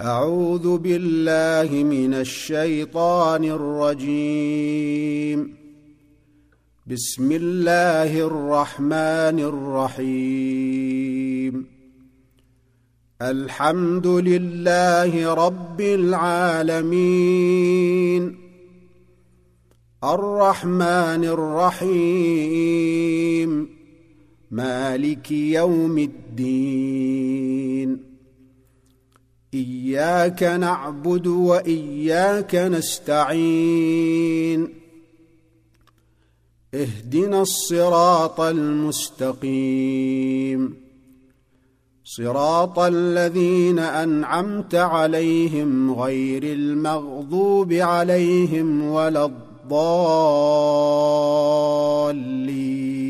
أعوذ بالله من الشيطان الرجيم. بسم الله الرحمن الرحيم. الحمد لله رب العالمين، الرحمن الرحيم، مالك يوم الدين. إياك نعبد وإياك نستعين. اهدنا الصراط المستقيم، صراط الذين أنعمت عليهم غير المغضوب عليهم ولا الضالين.